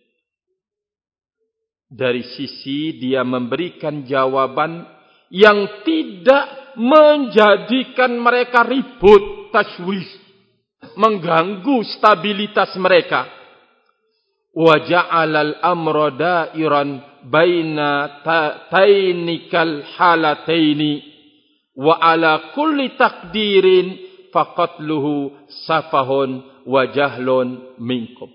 [SPEAKER 1] Dari sisi dia memberikan jawaban yang tidak menjadikan mereka ribut, tashwish, mengganggu stabilitas mereka. Wa ja'alal amra da'iran baina tainikal halataini wa ala kulli takdirin faqatluhu safahun wa jahlun minkum.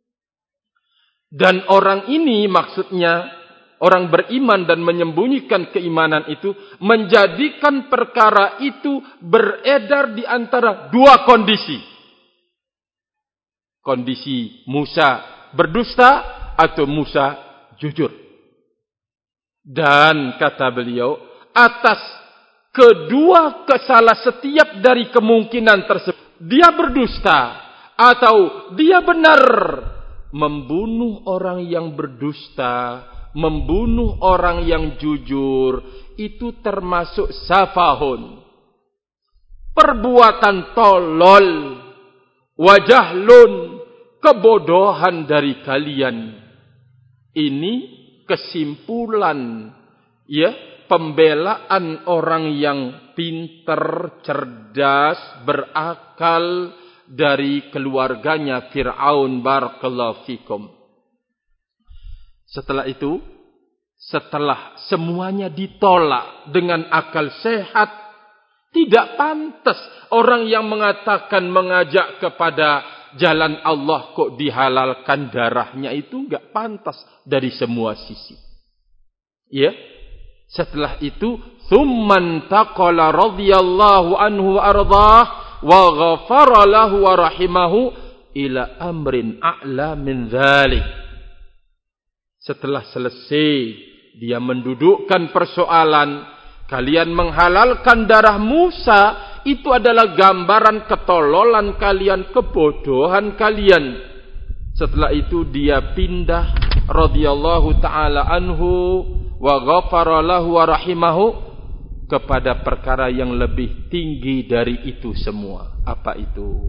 [SPEAKER 1] Dan orang ini, maksudnya orang beriman dan menyembunyikan keimanan itu, menjadikan perkara itu beredar di antara dua kondisi. Kondisi Musa berdusta atau Musa jujur. Dan kata beliau, atas kedua salah setiap dari kemungkinan tersebut, dia berdusta atau dia benar, membunuh orang yang berdusta, membunuh orang yang jujur, itu termasuk safahun, perbuatan tolol, wajahlun, kebodohan dari kalian. Ini kesimpulan pembelaan orang yang pintar, cerdas, berakal dari keluarganya Fir'aun barakallahu fikum. Setelah itu, setelah semuanya ditolak dengan akal sehat, tidak pantas orang yang mengatakan mengajak kepada jalan Allah kok dihalalkan darahnya, itu enggak pantas dari semua sisi. Ya. Setelah itu, thumman taqala radhiyallahu anhu wa ardah wa ghafara lahu wa rahimahu ila amrin a'la min dzalik. Setelah selesai dia mendudukkan persoalan, kalian menghalalkan darah Musa, itu adalah gambaran ketololan kalian, kebodohan kalian. Setelah itu dia pindah radhiyallahu taala anhu wa ghafara lahu wa rahimahu kepada perkara yang lebih tinggi dari itu semua. Apa itu?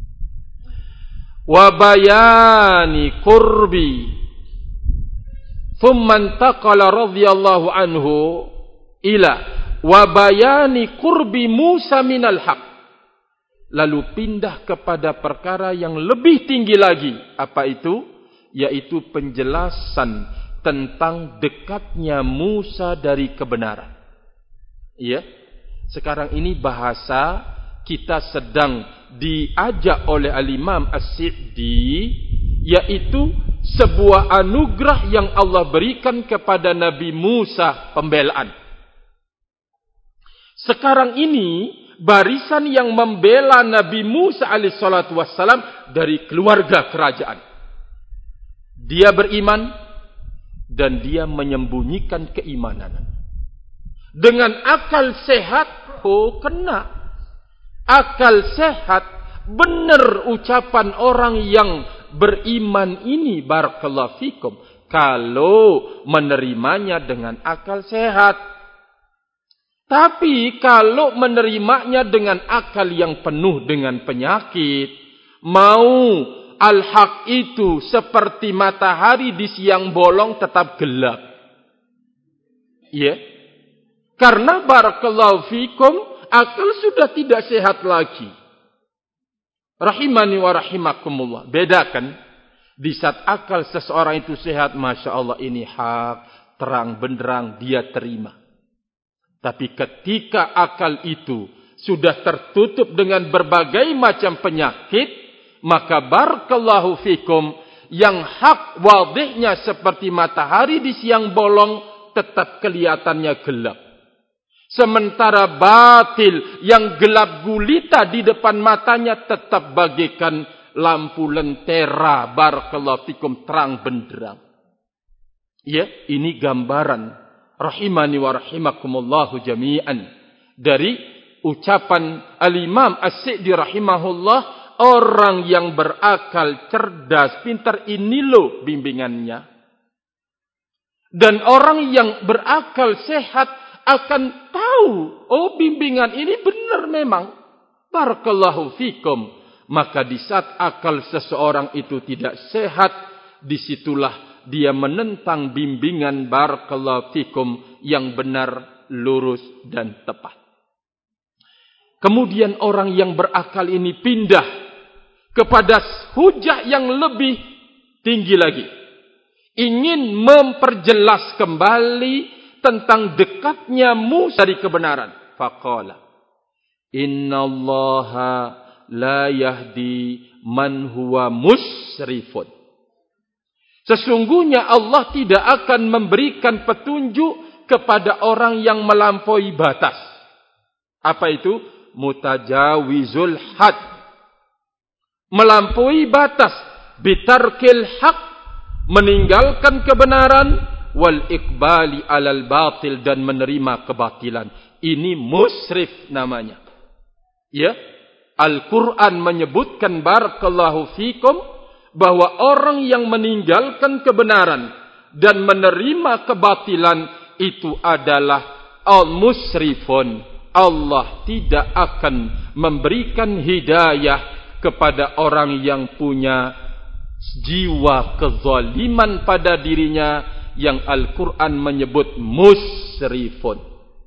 [SPEAKER 1] Wa bayani qurbi. Thumma intaqala radhiyallahu anhu ila wa bayani qurbi Musa minal haq. Lalu pindah kepada perkara yang lebih tinggi lagi. Apa itu? Yaitu penjelasan tentang dekatnya Musa dari kebenaran. Ya. Sekarang ini bahasa kita sedang diajak oleh Al-Imam As-Sa'di, yaitu sebuah anugerah yang Allah berikan kepada Nabi Musa, pembelaan. Sekarang ini barisan yang membela Nabi Musa alaihissalatu wassalam dari keluarga kerajaan. Dia beriman dan dia menyembunyikan keimanan. Dengan akal sehat, kena. Akal sehat, benar ucapan orang yang beriman ini, barakallahu fikum, kalau menerimanya dengan akal sehat. Tapi kalau menerimanya dengan akal yang penuh dengan penyakit, mau al-haq itu seperti matahari di siang bolong tetap gelap. Ya. Karena barakallahu fikum, akal sudah tidak sehat lagi. Rahimani wa rahimakumullah. Bedakan, di saat akal seseorang itu sehat, Masya Allah ini hak, terang benderang, dia terima. Tapi ketika akal itu sudah tertutup dengan berbagai macam penyakit, maka barakallahu fikum, yang hak wadihnya seperti matahari di siang bolong tetap kelihatannya gelap. Sementara batil yang gelap gulita di depan matanya tetap bagaikan lampu lentera, barakallahu fikum, terang benderang. Ya, ini gambaran rahimani wa rahimakumullahu jami'an dari ucapan Al-Imam As-Sa'di rahimahullah, orang yang berakal, cerdas, pintar, ini loh bimbingannya. Dan orang yang berakal sehat akan tahu, oh bimbingan ini benar memang, barakallahu fikum. Maka di saat akal seseorang itu tidak sehat, disitulah dia menentang bimbingan barakallahu fikum yang benar, lurus dan tepat. Kemudian orang yang berakal ini pindah kepada hujah yang lebih tinggi lagi, ingin memperjelas kembali tentang dekatnya Musa dari kebenaran. Faqala, innallaha la yahdi man huwa musrifun. Sesungguhnya Allah tidak akan memberikan petunjuk kepada orang yang melampaui batas. Apa itu? Mutajawizul had. Melampaui batas. Bitarkil haq. Meninggalkan kebenaran. Wal iqbali alal batil, dan menerima kebatilan. Ini musrif namanya. Ya. Al-Quran menyebutkan barakallahu fikum bahwa orang yang meninggalkan kebenaran dan menerima kebatilan itu adalah al-musrifun. Allah tidak akan memberikan hidayah kepada orang yang punya jiwa kezaliman pada dirinya yang Al-Quran menyebut musrifun.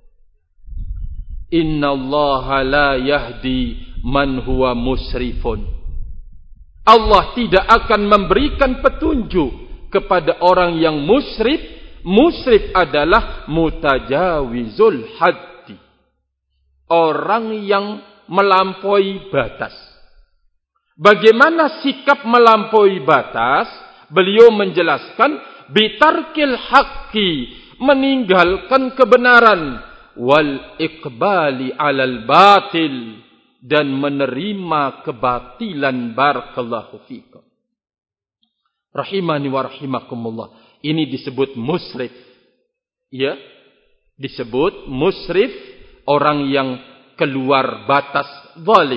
[SPEAKER 1] Innallaha la yahdi man huwa musrifun. Allah tidak akan memberikan petunjuk kepada orang yang musrif. Musrif adalah mutajawizul haddi, orang yang melampaui batas. Bagaimana sikap melampaui batas? Beliau menjelaskan bitarkil haqqi, meninggalkan kebenaran, wal iqbali alal batil, dan menerima kebatilan. Barakallahu fikum. Rahimani wa rahimakumullah. Ini disebut musrif. Ya, disebut musrif, orang yang keluar batas, zalim.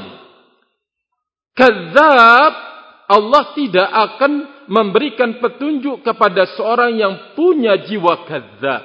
[SPEAKER 1] Kadzab, Allah tidak akan memberikan petunjuk kepada seorang yang punya jiwa kadzab.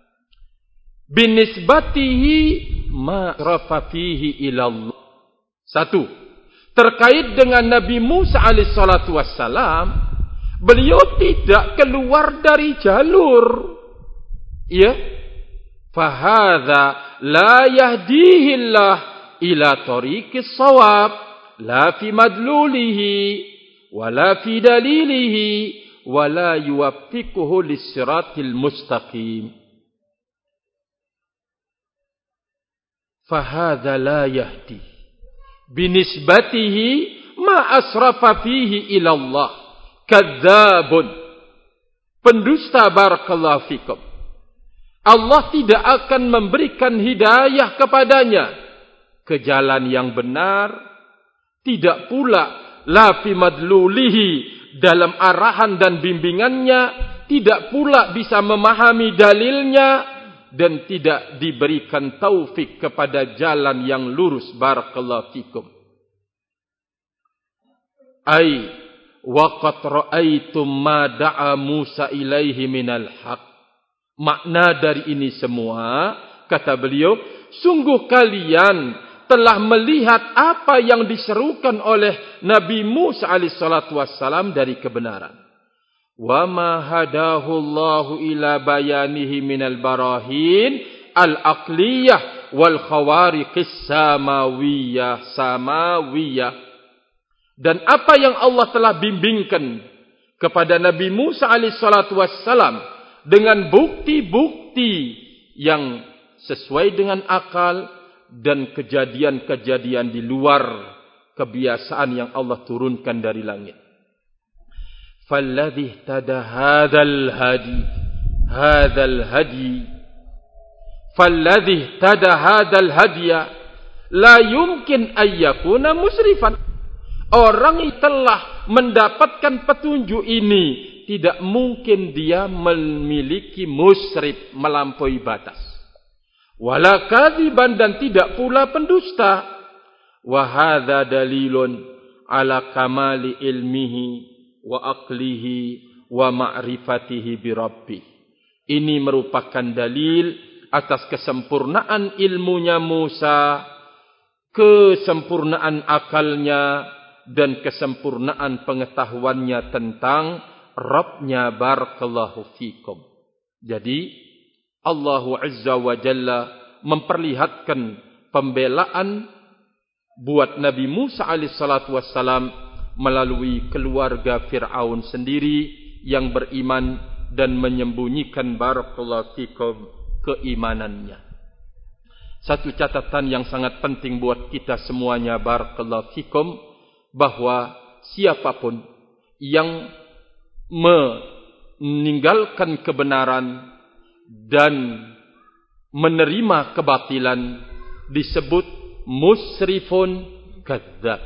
[SPEAKER 1] Binisbatihi ma rafa fihi ilallah. Satu, terkait dengan Nabi Musa alaihissalatu wassalam, beliau tidak keluar dari jalur. Ya, fahadha la yahdihillah ila tariqis shawab, la fi madlulihi wala fi dalilihi wala yuwaffiquhu lis-siratil mustaqim. Fahadha la yahdi binisbatihi ma asrafa fihi ila Allah. Kadzabun, pendusta. Barakallahu fikum. Allah tidak akan memberikan hidayah kepadanya ke jalan yang benar, tidak pula la fi madlulihi, dalam arahan dan bimbingannya, tidak pula bisa memahami dalilnya, dan tidak diberikan taufik kepada jalan yang lurus. Barakallahu fikum. Ai waqad ra'aitum ma da'a Musa ilaihi minal haq. Makna dari ini semua, kata beliau, sungguh kalian telah melihat apa yang diserukan oleh Nabi Musa alaihissalatu wassalam dari kebenaran. Wa ma hadahu Allahu ila bayanihi minal barahin al-aqliyah wal khawariqis samawiyah. Dan apa yang Allah telah bimbingkan kepada Nabi Musa alaihissalatu wassalam dengan bukti-bukti yang sesuai dengan akal dan kejadian-kejadian di luar kebiasaan yang Allah turunkan dari langit. Falladhi ihtada hadzal hadiya la yumkin ayyakuna musrifan. Orang yang telah mendapatkan petunjuk ini tidak mungkin dia memiliki musrif, melampaui batas. Wala kadziban, dan tidak pula pendusta. Wa hadza dalilun ala kamali ilmihi wa aqlihi wa ma'rifatihi bi rabbih. Ini merupakan dalil atas kesempurnaan ilmunya Musa, kesempurnaan akalnya, dan kesempurnaan pengetahuannya tentang Rabbnya. Barakallahu fikum. Jadi Allah Azza wa Jalla memperlihatkan pembelaan buat Nabi Musa alaihissalatu wassalam melalui keluarga Fir'aun sendiri yang beriman dan menyembunyikan, barakallahu fikum, keimanannya. Satu catatan yang sangat penting buat kita semuanya, barakallahu fikum, bahwa siapapun yang meninggalkan kebenaran dan menerima kebatilan disebut musrifun kadzab.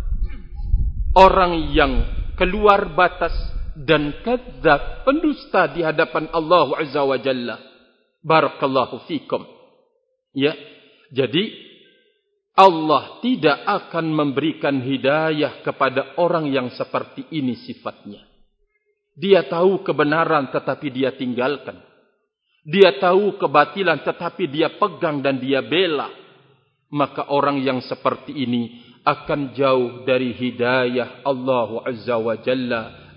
[SPEAKER 1] Orang yang keluar batas dan kadzab, pendusta di hadapan Allah Azza wa Jalla. Barakallahu fikum. Ya, jadi Allah tidak akan memberikan hidayah kepada orang yang seperti ini sifatnya. Dia tahu kebenaran tetapi dia tinggalkan. Dia tahu kebatilan tetapi dia pegang dan dia bela. Maka orang yang seperti ini akan jauh dari hidayah Allah Azza wa Jalla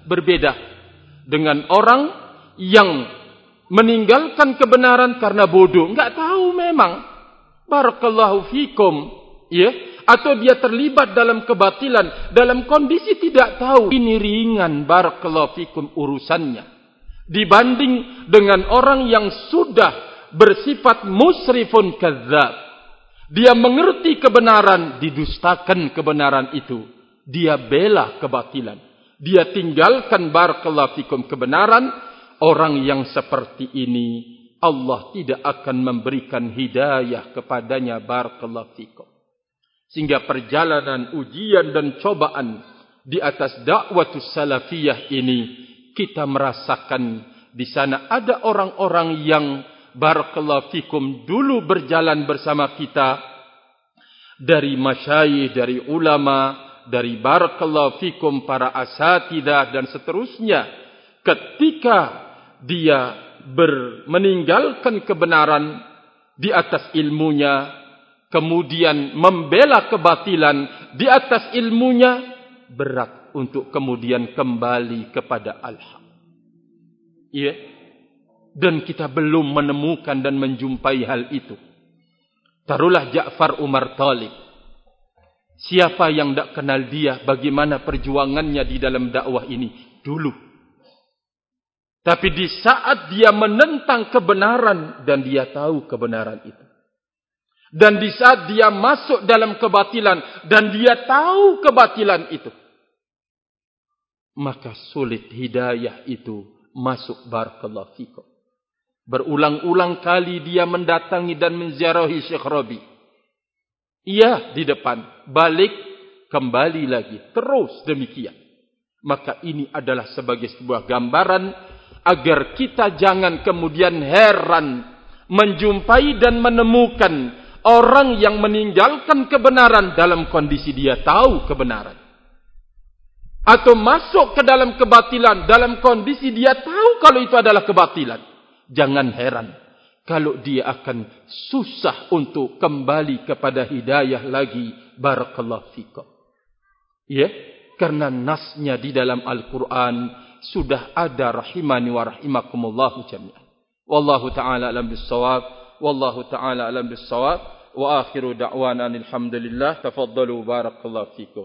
[SPEAKER 1] Berbeda dengan orang yang meninggalkan kebenaran karena bodoh. Enggak tahu memang. Barakallahu fikum. Ya. Atau dia terlibat dalam kebatilan. Dalam kondisi tidak tahu. Ini ringan barakallahu fikum urusannya. Dibanding dengan orang yang sudah bersifat musrifun kadzdzab. Dia mengerti kebenaran. Didustakan kebenaran itu. Dia bela kebatilan. Dia tinggalkan barakallahu fikum kebenaran. Orang yang seperti ini Allah tidak akan memberikan hidayah kepadanya barakallahu fikum. Sehingga perjalanan ujian dan cobaan di atas dakwatus salafiyah ini kita merasakan di sana ada orang-orang yang barakallahu fikum dulu berjalan bersama kita dari masyayikh, dari ulama, dari barakallahu fikum para asatidah dan seterusnya. Ketika dia meninggalkan kebenaran di atas ilmunya, kemudian membela kebatilan di atas ilmunya, berat untuk kemudian kembali kepada al-haq. Ya. Dan kita belum menemukan dan menjumpai hal itu. Taruhlah Ja'far Umar Talib. Siapa yang tak kenal dia, bagaimana perjuangannya di dalam dakwah ini dulu. Tapi di saat dia menentang kebenaran dan dia tahu kebenaran itu. Dan di saat dia masuk dalam kebatilan dan dia tahu kebatilan itu. Maka sulit hidayah itu masuk barakallahu fikum. Berulang-ulang kali dia mendatangi dan menziarahi Syekh Rabi. Iya di depan, balik, kembali lagi. Terus demikian. Maka ini adalah sebagai sebuah gambaran agar kita jangan kemudian heran menjumpai dan menemukan orang yang meninggalkan kebenaran dalam kondisi dia tahu kebenaran. Atau masuk ke dalam kebatilan dalam kondisi dia tahu kalau itu adalah kebatilan. Jangan heran kalau dia akan susah untuk kembali kepada hidayah lagi. Barakallahu fikum. Ya, karena nasnya di dalam Al-Quran sudah ada rahimani wa rahimakumullahu jami'an. Wallahu ta'ala alam bis-shawab. Wallahu ta'ala alam bis-shawab. Wa akhiru da'wana alhamdulillah. Tafaddalu barakallahu fikum.